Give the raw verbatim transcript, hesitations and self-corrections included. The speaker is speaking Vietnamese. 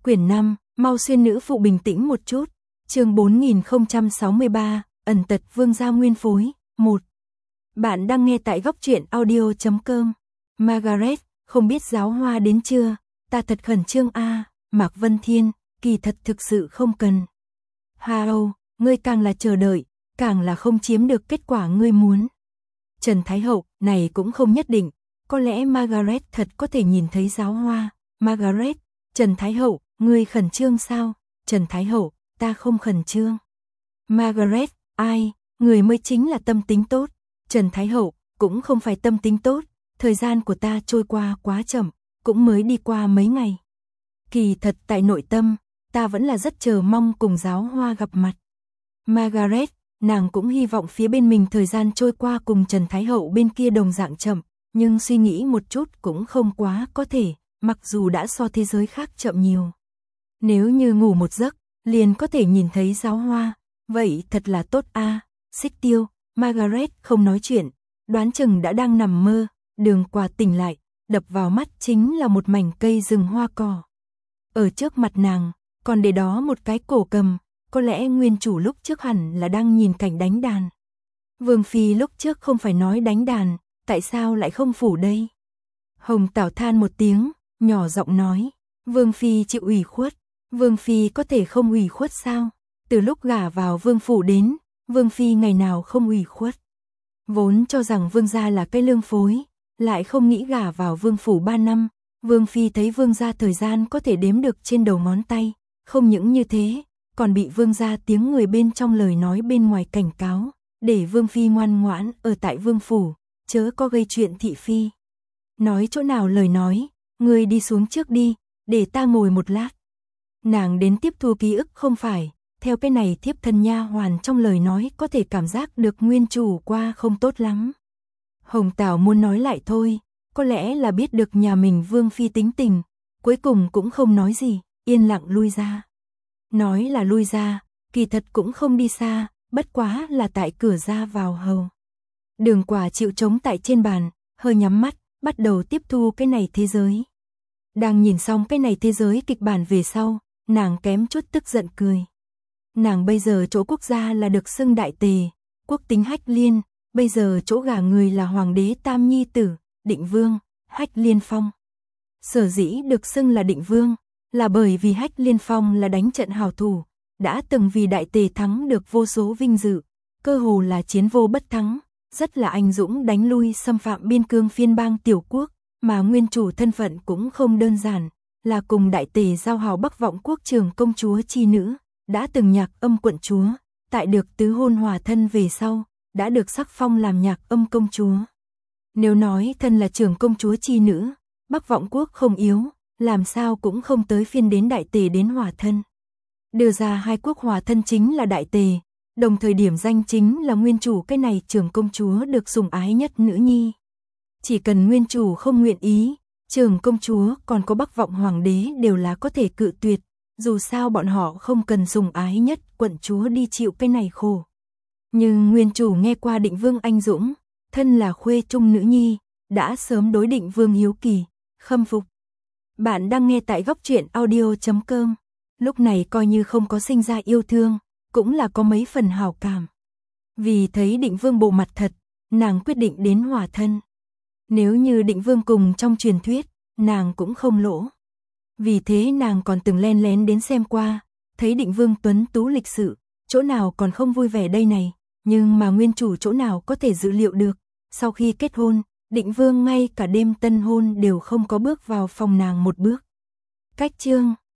Quyển năm, mau xuyên nữ phụ bình tĩnh một chút. Chương bốn nghìn không trăm sáu mươi ba, ẩn tật vương gia nguyên phối, một. Bạn đang nghe tại góc truyện audio chấm com. Margaret, không biết giáo hoa đến chưa? Ta thật khẩn trương a. Mạc Vân Thiên, kỳ thật thực sự không cần. Hao, ngươi càng là chờ đợi, càng là không chiếm được kết quả ngươi muốn. Trần Thái Hậu, này cũng không nhất định, có lẽ Margaret thật có thể nhìn thấy giáo hoa. Margaret, Trần Thái Hậu, ngươi khẩn trương sao? Trần Thái Hậu, ta không khẩn trương. Margaret, ai, người mới chính là tâm tính tốt. Trần Thái Hậu, cũng không phải tâm tính tốt, thời gian của ta trôi qua quá chậm, cũng mới đi qua mấy ngày. Kỳ thật tại nội tâm, ta vẫn là rất chờ mong cùng giáo hoa gặp mặt. Margaret, nàng cũng hy vọng phía bên mình thời gian trôi qua cùng Trần Thái Hậu bên kia đồng dạng chậm, nhưng suy nghĩ một chút cũng không quá có thể, mặc dù đã so thế giới khác chậm nhiều. Nếu như ngủ một giấc, liền có thể nhìn thấy giáo hoa, vậy thật là tốt a. À. Xích Tiêu, Margaret không nói chuyện, đoán chừng đã đang nằm mơ, Đường Quả tỉnh lại, đập vào mắt chính là một mảnh cây rừng hoa cỏ. Ở trước mặt nàng, còn để đó một cái cổ cầm, có lẽ nguyên chủ lúc trước hẳn là đang nhìn cảnh đánh đàn. Vương Phi lúc trước không phải nói đánh đàn, tại sao lại không phủ đây? Hồng Tảo than một tiếng, nhỏ giọng nói, Vương Phi chịu ủy khuất, Vương Phi có thể không ủy khuất sao? Từ lúc gả vào Vương phủ đến, Vương Phi ngày nào không ủy khuất. Vốn cho rằng Vương gia là cái lương phối, lại không nghĩ gả vào Vương phủ ba năm, Vương Phi thấy Vương gia thời gian có thể đếm được trên đầu ngón tay, không những như thế, còn bị Vương gia tiếng người bên trong lời nói bên ngoài cảnh cáo, để Vương Phi ngoan ngoãn ở tại Vương phủ, chớ có gây chuyện thị phi. Nói chỗ nào lời nói, ngươi đi xuống trước đi, để ta ngồi một lát. Nàng đến tiếp thu ký ức không phải, theo cái này thiếp thân nha hoàn trong lời nói có thể cảm giác được nguyên chủ qua không tốt lắm. Hồng Tảo muốn nói lại thôi, có lẽ là biết được nhà mình Vương Phi tính tình, cuối cùng cũng không nói gì, yên lặng lui ra. Nói là lui ra, kỳ thật cũng không đi xa, bất quá là tại cửa ra vào hầu. Đường Quả chịu trống tại trên bàn, hơi nhắm mắt, bắt đầu tiếp thu cái này thế giới. Đang nhìn xong cái này thế giới kịch bản về sau, nàng kém chút tức giận cười. Nàng bây giờ chỗ quốc gia là được xưng đại tề, quốc tính Hách Liên, bây giờ chỗ gả người là hoàng đế tam nhi tử, Định Vương, Hách Liên Phong. Sở dĩ được xưng là Định Vương, là bởi vì Hách Liên Phong là đánh trận hào thủ, đã từng vì đại tề thắng được vô số vinh dự, cơ hồ là chiến vô bất thắng, rất là anh dũng đánh lui xâm phạm biên cương phiên bang tiểu quốc, mà nguyên chủ thân phận cũng không đơn giản, là cùng đại tề giao hảo Bắc Vọng quốc trường công chúa chi nữ, đã từng nhạc âm quận chúa, tại được tứ hôn hòa thân về sau, đã được sắc phong làm nhạc âm công chúa. Nếu nói thân là trưởng công chúa chi nữ, Bắc Vọng quốc không yếu, làm sao cũng không tới phiên đến đại tề đến hòa thân. Đưa ra hai quốc hòa thân chính là đại tề, đồng thời điểm danh chính là nguyên chủ cái này trưởng công chúa được sủng ái nhất nữ nhi. Chỉ cần nguyên chủ không nguyện ý, trưởng công chúa còn có Bắc Vọng hoàng đế đều là có thể cự tuyệt, dù sao bọn họ không cần sủng ái nhất quận chúa đi chịu cái này khổ. Nhưng nguyên chủ nghe qua Định Vương anh dũng, thân là khuê trung nữ nhi, đã sớm đối Định Vương hiếu kỳ, khâm phục. Bạn đang nghe tại góc truyện audio chấm com. Lúc này coi như không có sinh ra yêu thương, cũng là có mấy phần hảo cảm. Vì thấy Định Vương bộ mặt thật, nàng quyết định đến hòa thân. Nếu như Định Vương cùng trong truyền thuyết, nàng cũng không lỗ. Vì thế nàng còn từng len lén đến xem qua, thấy Định Vương tuấn tú lịch sự, chỗ nào còn không vui vẻ đây này, nhưng mà nguyên chủ chỗ nào có thể dự liệu được, sau khi kết hôn, Định Vương ngay cả đêm tân hôn đều không có bước vào phòng nàng một bước. Cách chương